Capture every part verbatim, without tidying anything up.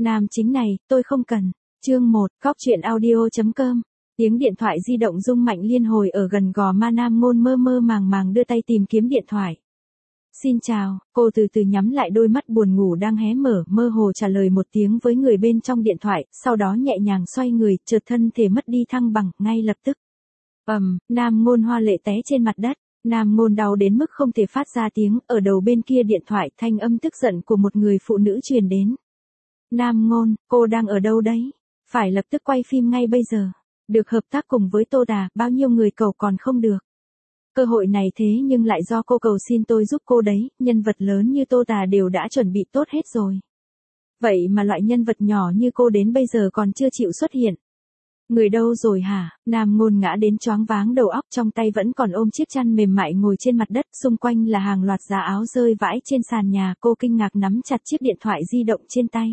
Nam chính này, tôi không cần. Chương một, Góc truyện audio.com. Tiếng điện thoại di động rung mạnh liên hồi ở gần gò má Nam Ngôn mơ mơ màng màng đưa tay tìm kiếm điện thoại. Xin chào, cô từ từ nhắm lại đôi mắt buồn ngủ đang hé mở, mơ hồ trả lời một tiếng với người bên trong điện thoại, sau đó nhẹ nhàng xoay người, chợt thân thể mất đi thăng bằng, ngay lập tức. Ầm, Nam Ngôn hoa lệ té trên mặt đất. Nam Ngôn đau đến mức không thể phát ra tiếng, ở đầu bên kia điện thoại thanh âm tức giận của một người phụ nữ truyền đến. Nam Ngôn, cô đang ở đâu đấy? Phải lập tức quay phim ngay bây giờ. Được hợp tác cùng với Tô Tà, bao nhiêu người cầu còn không được. Cơ hội này thế nhưng lại do cô cầu xin tôi giúp cô đấy, nhân vật lớn như Tô Tà đều đã chuẩn bị tốt hết rồi. Vậy mà loại nhân vật nhỏ như cô đến bây giờ còn chưa chịu xuất hiện. Người đâu rồi hả? Nam Ngôn ngã đến choáng váng đầu óc, trong tay vẫn còn ôm chiếc chăn mềm mại ngồi trên mặt đất, xung quanh là hàng loạt giá áo rơi vãi trên sàn nhà, cô kinh ngạc nắm chặt chiếc điện thoại di động trên tay.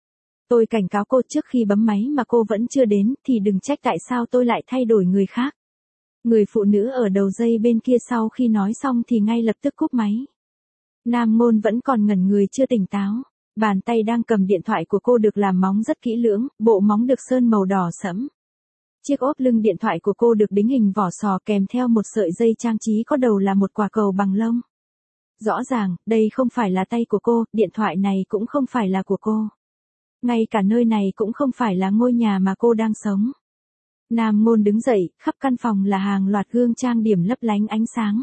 Tôi cảnh cáo cô trước khi bấm máy mà cô vẫn chưa đến, thì đừng trách tại sao tôi lại thay đổi người khác. Người phụ nữ ở đầu dây bên kia sau khi nói xong thì ngay lập tức cúp máy. Nam Ngôn vẫn còn ngẩn người chưa tỉnh táo. Bàn tay đang cầm điện thoại của cô được làm móng rất kỹ lưỡng, bộ móng được sơn màu đỏ sẫm. Chiếc ốp lưng điện thoại của cô được đính hình vỏ sò kèm theo một sợi dây trang trí có đầu là một quả cầu bằng lông. Rõ ràng, đây không phải là tay của cô, điện thoại này cũng không phải là của cô. Ngay cả nơi này cũng không phải là ngôi nhà mà cô đang sống. Nam Ngôn đứng dậy, khắp căn phòng là hàng loạt gương trang điểm lấp lánh ánh sáng.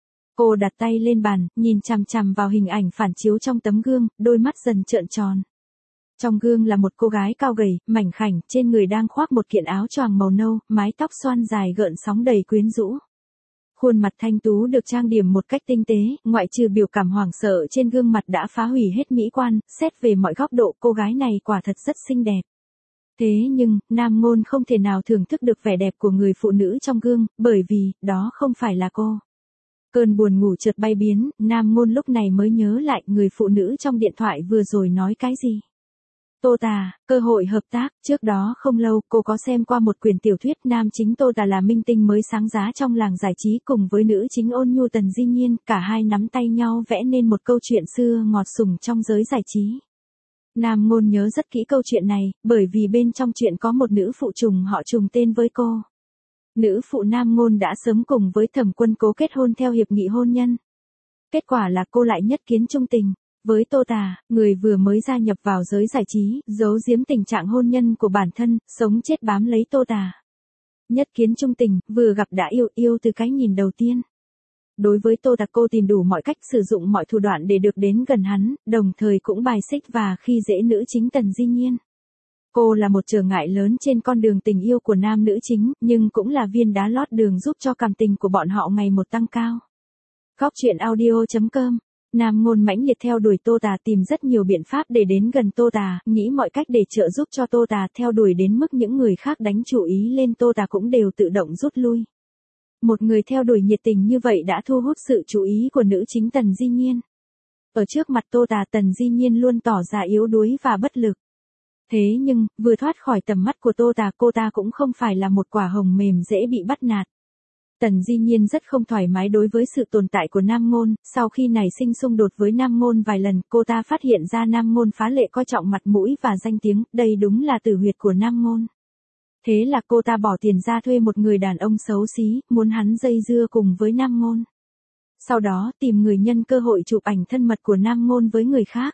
Cô đặt tay lên bàn, nhìn chằm chằm vào hình ảnh phản chiếu trong tấm gương, đôi mắt dần trợn tròn. Trong gương là một cô gái cao gầy, mảnh khảnh, trên người đang khoác một kiện áo choàng màu nâu, mái tóc xoăn dài gợn sóng đầy quyến rũ. Khuôn mặt thanh tú được trang điểm một cách tinh tế, ngoại trừ biểu cảm hoảng sợ trên gương mặt đã phá hủy hết mỹ quan, xét về mọi góc độ cô gái này quả thật rất xinh đẹp. Thế nhưng, Nam Ngôn không thể nào thưởng thức được vẻ đẹp của người phụ nữ trong gương, bởi vì, đó không phải là cô. Cơn buồn ngủ chợt bay biến, Nam Ngôn lúc này mới nhớ lại người phụ nữ trong điện thoại vừa rồi nói cái gì. Tô Tà, cơ hội hợp tác, trước đó không lâu cô có xem qua một quyển tiểu thuyết, nam chính Tô Tà là minh tinh mới sáng giá trong làng giải trí cùng với nữ chính Ôn Nhu Tần Di Nhiên, cả hai nắm tay nhau vẽ nên một câu chuyện xưa ngọt sùng trong giới giải trí. Nam Ngôn nhớ rất kỹ câu chuyện này, bởi vì bên trong chuyện có một nữ phụ trùng họ trùng tên với cô. Nữ phụ Nam Ngôn đã sớm cùng với Thẩm Quân Cố kết hôn theo hiệp nghị hôn nhân. Kết quả là cô lại nhất kiến chung tình với Tô Tà, người vừa mới gia nhập vào giới giải trí, giấu giếm tình trạng hôn nhân của bản thân, sống chết bám lấy Tô Tà. Nhất kiến chung tình, vừa gặp đã yêu, yêu từ cái nhìn đầu tiên. Đối với Tô Tà cô tìm đủ mọi cách, sử dụng mọi thủ đoạn để được đến gần hắn, đồng thời cũng bài xích và khi dễ nữ chính Tần Di Nhiên. Cô là một trở ngại lớn trên con đường tình yêu của nam nữ chính, nhưng cũng là viên đá lót đường giúp cho cảm tình của bọn họ ngày một tăng cao. Góc truyện audio.com. Nam Ngôn mãnh liệt theo đuổi Tô Tà, tìm rất nhiều biện pháp để đến gần Tô Tà, nghĩ mọi cách để trợ giúp cho Tô Tà, theo đuổi đến mức những người khác đánh chủ ý lên Tô Tà cũng đều tự động rút lui. Một người theo đuổi nhiệt tình như vậy đã thu hút sự chú ý của nữ chính Tần Di Nhiên. Ở trước mặt Tô Tà, Tần Di Nhiên luôn tỏ ra yếu đuối và bất lực. Thế nhưng, vừa thoát khỏi tầm mắt của Tô Tà, cô ta cũng không phải là một quả hồng mềm dễ bị bắt nạt. Tần Di Nhiên rất không thoải mái đối với sự tồn tại của Nam Ngôn, sau khi nảy sinh xung đột với Nam Ngôn vài lần, cô ta phát hiện ra Nam Ngôn phá lệ coi trọng mặt mũi và danh tiếng, đây đúng là tử huyệt của Nam Ngôn. Thế là cô ta bỏ tiền ra thuê một người đàn ông xấu xí, muốn hắn dây dưa cùng với Nam Ngôn. Sau đó tìm người nhân cơ hội chụp ảnh thân mật của Nam Ngôn với người khác.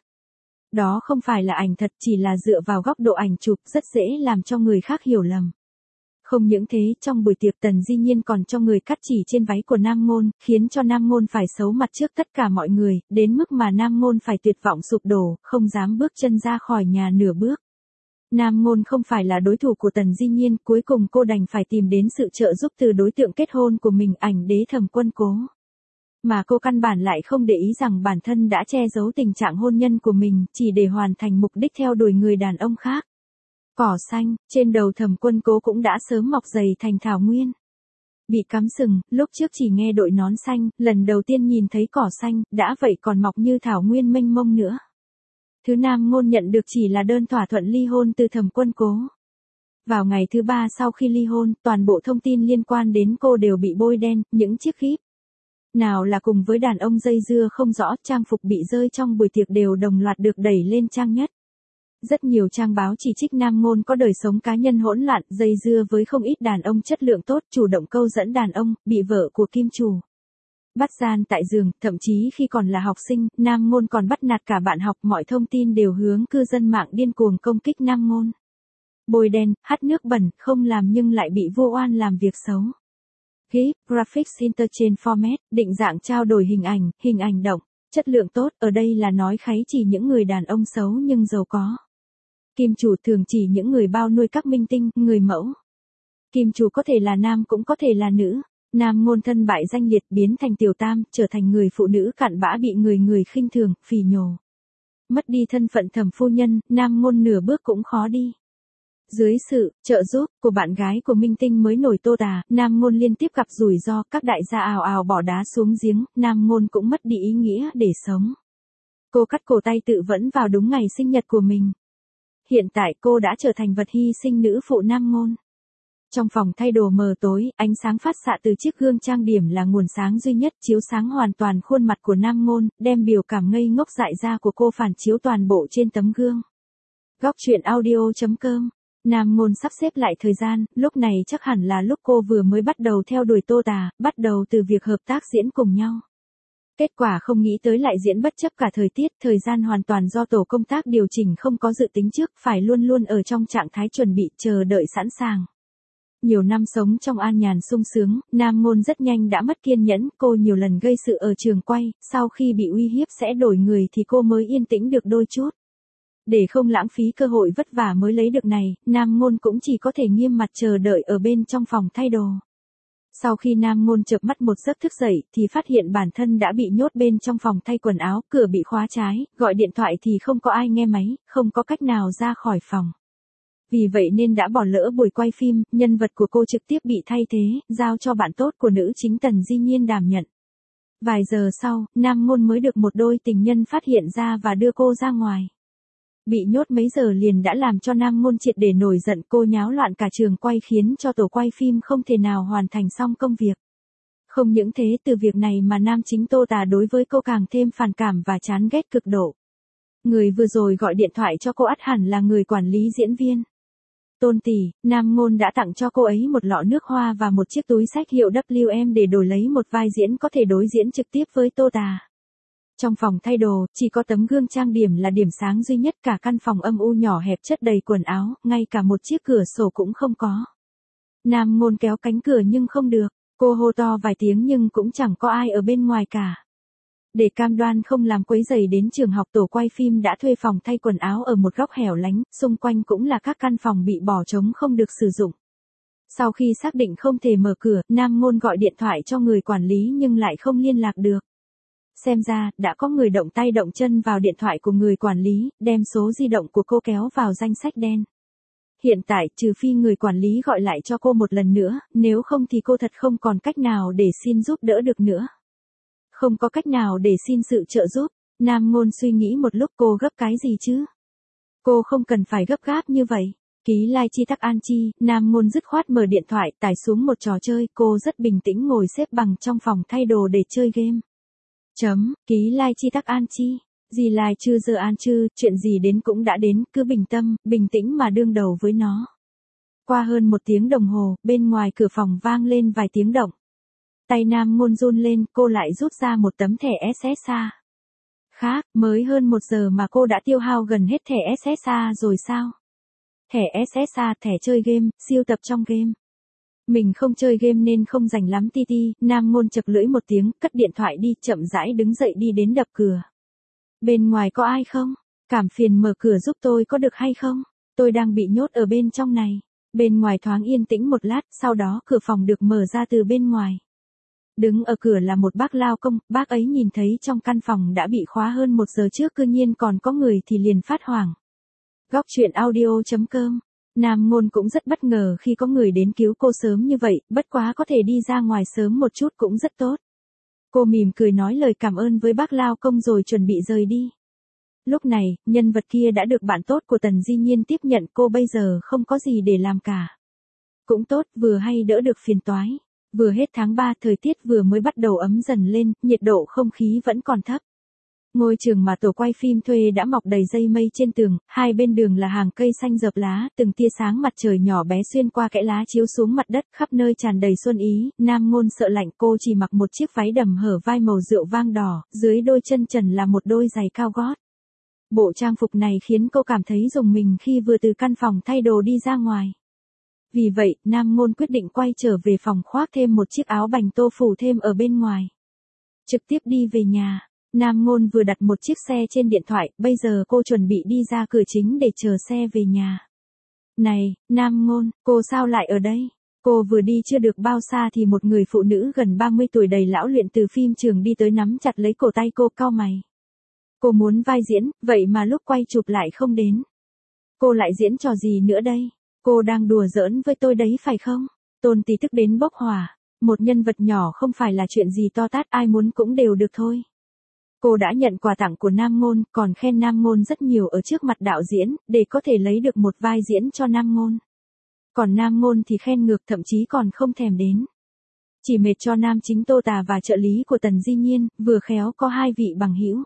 Đó không phải là ảnh thật, chỉ là dựa vào góc độ ảnh chụp, rất dễ làm cho người khác hiểu lầm. Không những thế, trong buổi tiệc Tần Di Nhiên còn cho người cắt chỉ trên váy của Nam Ngôn, khiến cho Nam Ngôn phải xấu mặt trước tất cả mọi người, đến mức mà Nam Ngôn phải tuyệt vọng sụp đổ, không dám bước chân ra khỏi nhà nửa bước. Nam Ngôn không phải là đối thủ của Tần Di Nhiên, cuối cùng cô đành phải tìm đến sự trợ giúp từ đối tượng kết hôn của mình, ảnh đế Thẩm Quân Cố. Mà cô căn bản lại không để ý rằng bản thân đã che giấu tình trạng hôn nhân của mình, chỉ để hoàn thành mục đích theo đuổi người đàn ông khác. Cỏ xanh, trên đầu Thẩm Quân Cố cũng đã sớm mọc dày thành thảo nguyên. Bị cắm sừng, lúc trước chỉ nghe đội nón xanh, lần đầu tiên nhìn thấy cỏ xanh, đã vậy còn mọc như thảo nguyên mênh mông nữa. Thứ Nam Ngôn nhận được chỉ là đơn thỏa thuận ly hôn từ Thẩm Quân Cố. Vào ngày thứ ba sau khi ly hôn, toàn bộ thông tin liên quan đến cô đều bị bôi đen, những chiếc kíp. Nào là cùng với đàn ông dây dưa không rõ, trang phục bị rơi trong buổi tiệc đều đồng loạt được đẩy lên trang nhất. Rất nhiều trang báo chỉ trích Nam Ngôn có đời sống cá nhân hỗn loạn, dây dưa với không ít đàn ông chất lượng tốt, chủ động câu dẫn đàn ông, bị vợ của kim chủ bắt gian tại giường, thậm chí khi còn là học sinh, Nam Ngôn còn bắt nạt cả bạn học, mọi thông tin đều hướng cư dân mạng điên cuồng công kích Nam Ngôn. Bôi đen, hắt nước bẩn, không làm nhưng lại bị vu oan làm việc xấu. GIF, Graphics Interchange Format, định dạng trao đổi hình ảnh, hình ảnh động, chất lượng tốt, ở đây là nói kháy chỉ những người đàn ông xấu nhưng giàu có. Kim chủ thường chỉ những người bao nuôi các minh tinh, người mẫu. Kim chủ có thể là nam cũng có thể là nữ. Nam Ngôn thân bại danh liệt, biến thành tiểu tam, trở thành người phụ nữ cặn bã bị người người khinh thường, phỉ nhổ. Mất đi thân phận thẩm phu nhân, Nam Ngôn nửa bước cũng khó đi. Dưới sự trợ giúp của bạn gái của minh tinh mới nổi Tô Tà, Nam Ngôn liên tiếp gặp rủi ro, các đại gia ào ào bỏ đá xuống giếng, Nam Ngôn cũng mất đi ý nghĩa để sống. Cô cắt cổ tay tự vẫn vào đúng ngày sinh nhật của mình. Hiện tại cô đã trở thành vật hy sinh nữ phụ Nam Ngôn. Trong phòng thay đồ mờ tối, ánh sáng phát xạ từ chiếc gương trang điểm là nguồn sáng duy nhất chiếu sáng hoàn toàn khuôn mặt của Nam Ngôn, đem biểu cảm ngây ngốc dại ra của cô phản chiếu toàn bộ trên tấm gương. Góc truyện audio chấm com. Nam Ngôn sắp xếp lại thời gian, lúc này chắc hẳn là lúc cô vừa mới bắt đầu theo đuổi Tô Tà, bắt đầu từ việc hợp tác diễn cùng nhau. Kết quả không nghĩ tới lại diễn bất chấp cả thời tiết, thời gian hoàn toàn do tổ công tác điều chỉnh không có dự tính trước, phải luôn luôn ở trong trạng thái chuẩn bị, chờ đợi sẵn sàng. Nhiều năm sống trong an nhàn sung sướng, Nam Ngôn rất nhanh đã mất kiên nhẫn, cô nhiều lần gây sự ở trường quay, sau khi bị uy hiếp sẽ đổi người thì cô mới yên tĩnh được đôi chút. Để không lãng phí cơ hội vất vả mới lấy được này, Nam Ngôn cũng chỉ có thể nghiêm mặt chờ đợi ở bên trong phòng thay đồ. Sau khi Nam Ngôn chợp mắt một giấc thức dậy thì phát hiện bản thân đã bị nhốt bên trong phòng thay quần áo, cửa bị khóa trái, gọi điện thoại thì không có ai nghe máy, không có cách nào ra khỏi phòng. Vì vậy nên đã bỏ lỡ buổi quay phim, nhân vật của cô trực tiếp bị thay thế, giao cho bạn tốt của nữ chính Tần Di Nhiên đảm nhận. Vài giờ sau, Nam Ngôn mới được một đôi tình nhân phát hiện ra và đưa cô ra ngoài. Bị nhốt mấy giờ liền đã làm cho Nam Ngôn triệt để nổi giận, cô nháo loạn cả trường quay khiến cho tổ quay phim không thể nào hoàn thành xong công việc. Không những thế, từ việc này mà nam chính Tô Tà đối với cô càng thêm phản cảm và chán ghét cực độ. Người vừa rồi gọi điện thoại cho cô ắt hẳn là người quản lý diễn viên. Tôn tỷ, Nam Ngôn đã tặng cho cô ấy một lọ nước hoa và một chiếc túi xách hiệu W M để đổi lấy một vai diễn có thể đối diễn trực tiếp với Tô Tà. Trong phòng thay đồ, chỉ có tấm gương trang điểm là điểm sáng duy nhất, cả căn phòng âm u nhỏ hẹp chất đầy quần áo, ngay cả một chiếc cửa sổ cũng không có. Nam Ngôn kéo cánh cửa nhưng không được, cô hô to vài tiếng nhưng cũng chẳng có ai ở bên ngoài cả. Để cam đoan không làm quấy rầy đến trường học, tổ quay phim đã thuê phòng thay quần áo ở một góc hẻo lánh, xung quanh cũng là các căn phòng bị bỏ trống không được sử dụng. Sau khi xác định không thể mở cửa, Nam Ngôn gọi điện thoại cho người quản lý nhưng lại không liên lạc được. Xem ra, đã có người động tay động chân vào điện thoại của người quản lý, đem số di động của cô kéo vào danh sách đen. Hiện tại, trừ phi người quản lý gọi lại cho cô một lần nữa, nếu không thì cô thật không còn cách nào để xin giúp đỡ được nữa. Không có cách nào để xin sự trợ giúp, Nam Ngôn suy nghĩ một lúc, cô gấp cái gì chứ? Cô không cần phải gấp gáp như vậy. Ký Lai Chi Tắc An Chi, Nam Ngôn dứt khoát mở điện thoại, tải xuống một trò chơi, cô rất bình tĩnh ngồi xếp bằng trong phòng thay đồ để chơi game. Chấm, Ký Lai Chi Tắc An Chi. Gì lai chư giờ an chư, chuyện gì đến cũng đã đến, cứ bình tâm, bình tĩnh mà đương đầu với nó. Qua hơn một tiếng đồng hồ, bên ngoài cửa phòng vang lên vài tiếng động. Tay Nam Ngôn run lên, cô lại rút ra một tấm thẻ ét ét a. Khác, mới hơn một giờ mà cô đã tiêu hao gần hết thẻ ét ét a rồi sao? Thẻ ét ét a, thẻ chơi game, siêu tập trong game. Mình không chơi game nên không rành lắm ti ti, Nam Ngôn chật lưỡi một tiếng, cất điện thoại đi, chậm rãi đứng dậy đi đến đập cửa. Bên ngoài có ai không? Cảm phiền mở cửa giúp tôi có được hay không? Tôi đang bị nhốt ở bên trong này. Bên ngoài thoáng yên tĩnh một lát, sau đó cửa phòng được mở ra từ bên ngoài. Đứng ở cửa là một bác lao công, bác ấy nhìn thấy trong căn phòng đã bị khóa hơn một giờ trước cư nhiên còn có người thì liền phát hoảng. Góc truyện audio chấm com. Nam Ngôn cũng rất bất ngờ khi có người đến cứu cô sớm như vậy, bất quá có thể đi ra ngoài sớm một chút cũng rất tốt. Cô mỉm cười nói lời cảm ơn với bác lao công rồi chuẩn bị rời đi. Lúc này, nhân vật kia đã được bạn tốt của Tần Di Nhiên tiếp nhận, cô bây giờ không có gì để làm cả. Cũng tốt, vừa hay đỡ được phiền toái. Vừa hết tháng ba, thời tiết vừa mới bắt đầu ấm dần lên, nhiệt độ không khí vẫn còn thấp. Ngôi trường mà tổ quay phim thuê đã mọc đầy dây mây trên tường, hai bên đường là hàng cây xanh rợp lá, từng tia sáng mặt trời nhỏ bé xuyên qua kẽ lá chiếu xuống mặt đất, khắp nơi tràn đầy xuân ý. Nam Ngôn sợ lạnh, cô chỉ mặc một chiếc váy đầm hở vai màu rượu vang đỏ, dưới đôi chân trần là một đôi giày cao gót. Bộ trang phục này khiến cô cảm thấy rùng mình khi vừa từ căn phòng thay đồ đi ra ngoài. Vì vậy, Nam Ngôn quyết định quay trở về phòng khoác thêm một chiếc áo bành tô phủ thêm ở bên ngoài. Trực tiếp đi về nhà. Nam Ngôn vừa đặt một chiếc xe trên điện thoại, bây giờ cô chuẩn bị đi ra cửa chính để chờ xe về nhà. Này, Nam Ngôn, cô sao lại ở đây? Cô vừa đi chưa được bao xa thì một người phụ nữ gần ba mươi tuổi đầy lão luyện từ phim trường đi tới nắm chặt lấy cổ tay cô, cau mày. Cô muốn vai diễn, vậy mà lúc quay chụp lại không đến. Cô lại diễn trò gì nữa đây? Cô đang đùa giỡn với tôi đấy phải không? Tôn Tỷ tức đến bốc hỏa. Một nhân vật nhỏ không phải là chuyện gì to tát, ai muốn cũng đều được thôi. Cô đã nhận quà tặng của Nam Ngôn, còn khen Nam Ngôn rất nhiều ở trước mặt đạo diễn, để có thể lấy được một vai diễn cho Nam Ngôn. Còn Nam Ngôn thì khen ngược, thậm chí còn không thèm đến. Chỉ mệt cho nam chính Tô Tà và trợ lý của Tần Di Nhiên, vừa khéo có hai vị bằng hữu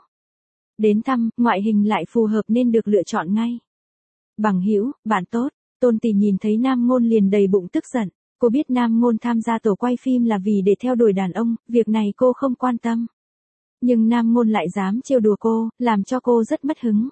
đến thăm, ngoại hình lại phù hợp nên được lựa chọn ngay. Bằng hữu, bạn tốt. Tôn Tỷ nhìn thấy Nam Ngôn liền đầy bụng tức giận. Cô biết Nam Ngôn tham gia tổ quay phim là vì để theo đuổi đàn ông, việc này cô không quan tâm. Nhưng Nam Ngôn lại dám trêu đùa cô, làm cho cô rất mất hứng.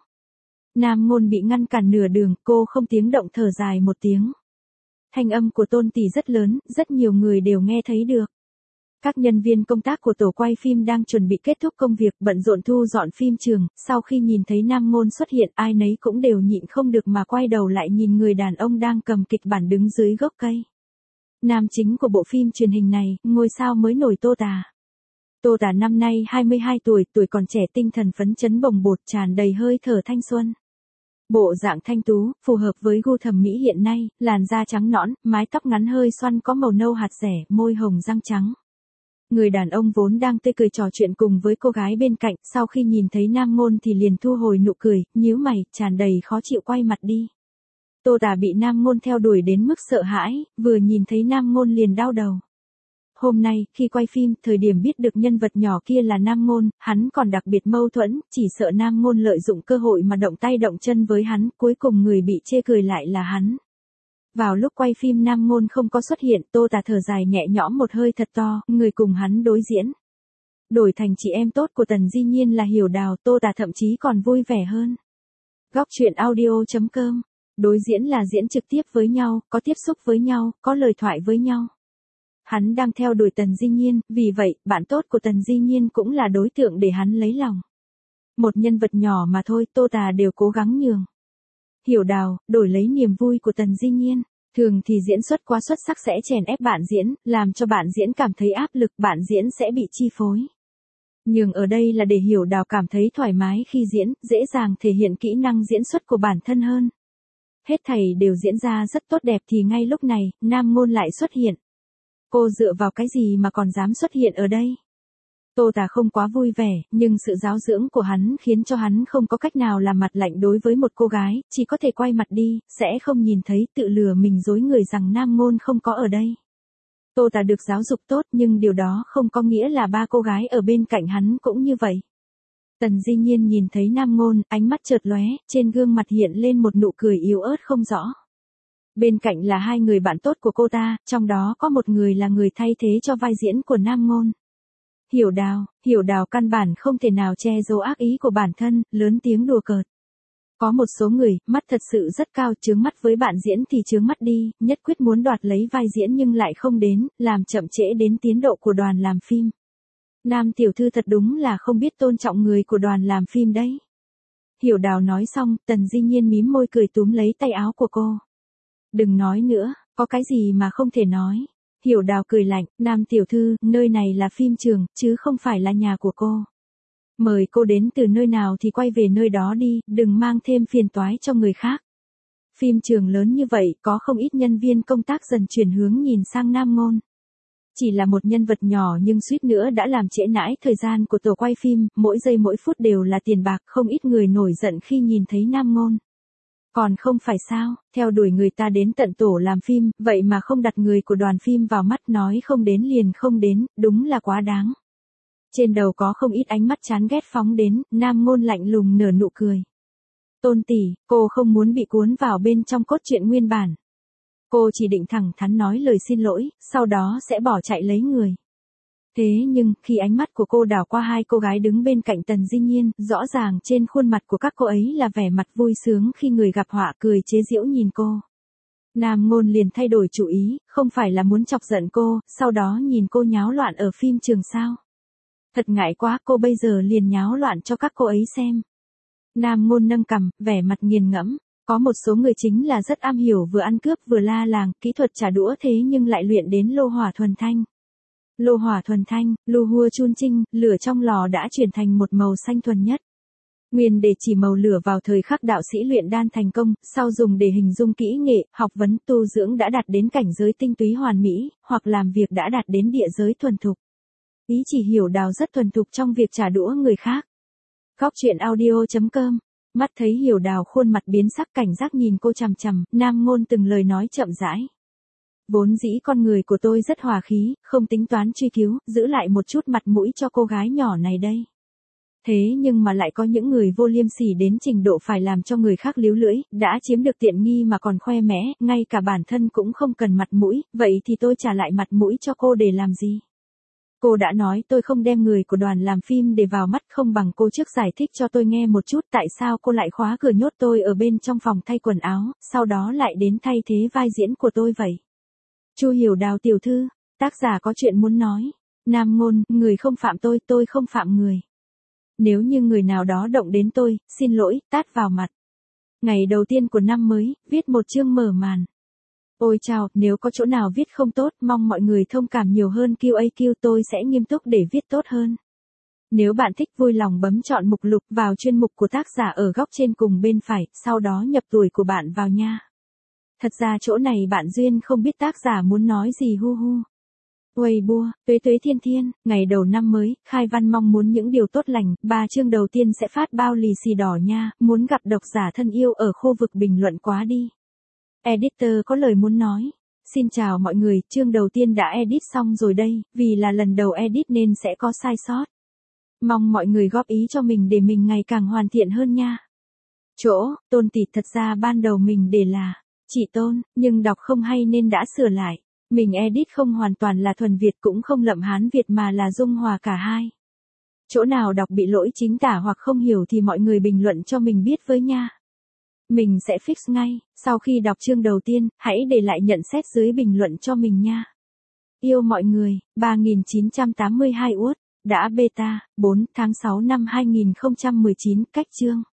Nam Ngôn bị ngăn cản nửa đường, cô không tiếng động thở dài một tiếng. Thanh âm của Tôn Tỷ rất lớn, rất nhiều người đều nghe thấy được. Các nhân viên công tác của tổ quay phim đang chuẩn bị kết thúc công việc, bận rộn thu dọn phim trường, sau khi nhìn thấy Nam Ngôn xuất hiện, ai nấy cũng đều nhịn không được mà quay đầu lại nhìn người đàn ông đang cầm kịch bản đứng dưới gốc cây. Nam chính của bộ phim truyền hình này, ngôi sao mới nổi Tô Tà. Tô Tà năm nay hai mươi hai tuổi, tuổi còn trẻ, tinh thần phấn chấn bồng bột, tràn đầy hơi thở thanh xuân. Bộ dạng thanh tú, phù hợp với gu thẩm mỹ hiện nay, làn da trắng nõn, mái tóc ngắn hơi xoăn có màu nâu hạt dẻ, môi hồng răng trắng. Người đàn ông vốn đang tươi cười trò chuyện cùng với cô gái bên cạnh, sau khi nhìn thấy Nam Ngôn thì liền thu hồi nụ cười, nhíu mày, tràn đầy khó chịu quay mặt đi. Tô Tà bị Nam Ngôn theo đuổi đến mức sợ hãi, vừa nhìn thấy Nam Ngôn liền đau đầu. Hôm nay, khi quay phim, thời điểm biết được nhân vật nhỏ kia là Nam Ngôn, hắn còn đặc biệt mâu thuẫn, chỉ sợ Nam Ngôn lợi dụng cơ hội mà động tay động chân với hắn, cuối cùng người bị chê cười lại là hắn. Vào lúc quay phim Nam Ngôn không có xuất hiện, Tô Tà thở dài nhẹ nhõm một hơi thật to, người cùng hắn đối diễn. Đổi thành chị em tốt của Tần Di Nhiên là Hiểu Đào, Tô Tà thậm chí còn vui vẻ hơn. Góc truyện audio chấm com. Đối diễn là diễn trực tiếp với nhau, có tiếp xúc với nhau, có lời thoại với nhau. Hắn đang theo đuổi Tần Di Nhiên, vì vậy, bạn tốt của Tần Di Nhiên cũng là đối tượng để hắn lấy lòng. Một nhân vật nhỏ mà thôi, Tô Tà đều cố gắng nhường. Hiểu Đào, đổi lấy niềm vui của Tần Di Nhiên. Thường thì diễn xuất quá xuất sắc sẽ chèn ép bạn diễn, làm cho bạn diễn cảm thấy áp lực, bạn diễn sẽ bị chi phối. Nhưng ở đây là để Hiểu Đào cảm thấy thoải mái khi diễn, dễ dàng thể hiện kỹ năng diễn xuất của bản thân hơn. Hết thảy đều diễn ra rất tốt đẹp thì ngay lúc này, Nam Ngôn lại xuất hiện. Cô dựa vào cái gì mà còn dám xuất hiện ở đây? Tô Tà không quá vui vẻ, nhưng sự giáo dưỡng của hắn khiến cho hắn không có cách nào làm mặt lạnh đối với một cô gái, chỉ có thể quay mặt đi, sẽ không nhìn thấy, tự lừa mình dối người rằng Nam Ngôn không có ở đây. Tô Tà được giáo dục tốt nhưng điều đó không có nghĩa là ba cô gái ở bên cạnh hắn cũng như vậy. Tần Di Nhiên nhìn thấy Nam Ngôn, ánh mắt chợt lóe, trên gương mặt hiện lên một nụ cười yếu ớt không rõ. Bên cạnh là hai người bạn tốt của cô ta, trong đó có một người là người thay thế cho vai diễn của Nam Ngôn. Hiểu Đào, Hiểu Đào căn bản không thể nào che giấu ác ý của bản thân, lớn tiếng đùa cợt. Có một số người, mắt thật sự rất cao, chướng mắt với bạn diễn thì chướng mắt đi, nhất quyết muốn đoạt lấy vai diễn nhưng lại không đến, làm chậm trễ đến tiến độ của đoàn làm phim. Nam tiểu thư thật đúng là không biết tôn trọng người của đoàn làm phim đấy. Hiểu Đào nói xong, Tần Di Nhiên mím môi cười túm lấy tay áo của cô. Đừng nói nữa, có cái gì mà không thể nói. Hiểu Đào cười lạnh, Nam tiểu thư, nơi này là phim trường, chứ không phải là nhà của cô. Mời cô đến từ nơi nào thì quay về nơi đó đi, đừng mang thêm phiền toái cho người khác. Phim trường lớn như vậy, có không ít nhân viên công tác dần chuyển hướng nhìn sang Nam Ngôn. Chỉ là một nhân vật nhỏ nhưng suýt nữa đã làm trễ nải thời gian của tổ quay phim, mỗi giây mỗi phút đều là tiền bạc, không ít người nổi giận khi nhìn thấy Nam Ngôn. Còn không phải sao, theo đuổi người ta đến tận tổ làm phim, vậy mà không đặt người của đoàn phim vào mắt, nói không đến liền không đến, đúng là quá đáng. Trên đầu có không ít ánh mắt chán ghét phóng đến, Nam Ngôn lạnh lùng nở nụ cười. Tôn tỷ, cô không muốn bị cuốn vào bên trong cốt truyện nguyên bản. Cô chỉ định thẳng thắn nói lời xin lỗi, sau đó sẽ bỏ chạy lấy người. Thế nhưng, khi ánh mắt của cô đảo qua hai cô gái đứng bên cạnh Tần Di Nhiên, rõ ràng trên khuôn mặt của các cô ấy là vẻ mặt vui sướng khi người gặp họa cười chế giễu nhìn cô. Nam Ngôn liền thay đổi chủ ý, không phải là muốn chọc giận cô, sau đó nhìn cô nháo loạn ở phim trường sao. Thật ngại quá, cô bây giờ liền nháo loạn cho các cô ấy xem. Nam Ngôn nâng cằm, vẻ mặt nghiền ngẫm. Có một số người chính là rất am hiểu vừa ăn cướp vừa la làng, kỹ thuật trả đũa thế nhưng lại luyện đến lô hỏa thuần thanh. Lô hỏa thuần thanh, lu hua chun trinh, lửa trong lò đã chuyển thành một màu xanh thuần nhất. Nguyên để chỉ màu lửa vào thời khắc đạo sĩ luyện đan thành công, sau dùng để hình dung kỹ nghệ, học vấn tu dưỡng đã đạt đến cảnh giới tinh túy hoàn mỹ, hoặc làm việc đã đạt đến địa giới thuần thục. Ý chỉ hiểu đào rất thuần thục trong việc trả đũa người khác. Góc truyện audio chấm com. Mắt thấy Hiểu Đào khuôn mặt biến sắc cảnh giác nhìn cô chằm chằm, Nam Ngôn từng lời nói chậm rãi. Vốn dĩ con người của tôi rất hòa khí, không tính toán truy cứu, giữ lại một chút mặt mũi cho cô gái nhỏ này đây. Thế nhưng mà lại có những người vô liêm sỉ đến trình độ phải làm cho người khác líu lưỡi, đã chiếm được tiện nghi mà còn khoe mẽ, ngay cả bản thân cũng không cần mặt mũi, vậy thì tôi trả lại mặt mũi cho cô để làm gì? Cô đã nói tôi không đem người của đoàn làm phim để vào mắt, không bằng cô trước giải thích cho tôi nghe một chút tại sao cô lại khóa cửa nhốt tôi ở bên trong phòng thay quần áo, sau đó lại đến thay thế vai diễn của tôi vậy. Chu Hiểu Đào tiểu thư, tác giả có chuyện muốn nói. Nam Ngôn, người không phạm tôi, tôi không phạm người. Nếu như người nào đó động đến tôi, xin lỗi, tát vào mặt. Ngày đầu tiên của năm mới, viết một chương mở màn. Ôi chào, nếu có chỗ nào viết không tốt, mong mọi người thông cảm nhiều hơn, Q A Q tôi sẽ nghiêm túc để viết tốt hơn. Nếu bạn thích vui lòng bấm chọn mục lục vào chuyên mục của tác giả ở góc trên cùng bên phải, sau đó nhập tuổi của bạn vào nha. Thật ra chỗ này bạn Duyên không biết tác giả muốn nói gì hu hu. Weibo, tuế tuế thiên thiên, ngày đầu năm mới, Khai Văn mong muốn những điều tốt lành, ba chương đầu tiên sẽ phát bao lì xì đỏ nha, muốn gặp độc giả thân yêu ở khu vực bình luận quá đi. Editor có lời muốn nói. Xin chào mọi người, chương đầu tiên đã edit xong rồi đây, vì là lần đầu edit nên sẽ có sai sót. Mong mọi người góp ý cho mình để mình ngày càng hoàn thiện hơn nha. Chỗ, Tôn tỷ, thật ra ban đầu mình để là chị Tôn, nhưng đọc không hay nên đã sửa lại. Mình edit không hoàn toàn là thuần Việt cũng không lậm Hán Việt mà là dung hòa cả hai. Chỗ nào đọc bị lỗi chính tả hoặc không hiểu thì mọi người bình luận cho mình biết với nha. Mình sẽ fix ngay, sau khi đọc chương đầu tiên, hãy để lại nhận xét dưới bình luận cho mình nha. Yêu mọi người, ba nghìn chín trăm tám mươi hai uất, đã beta, bốn tháng sáu năm hai nghìn không trăm mười chín, cách chương.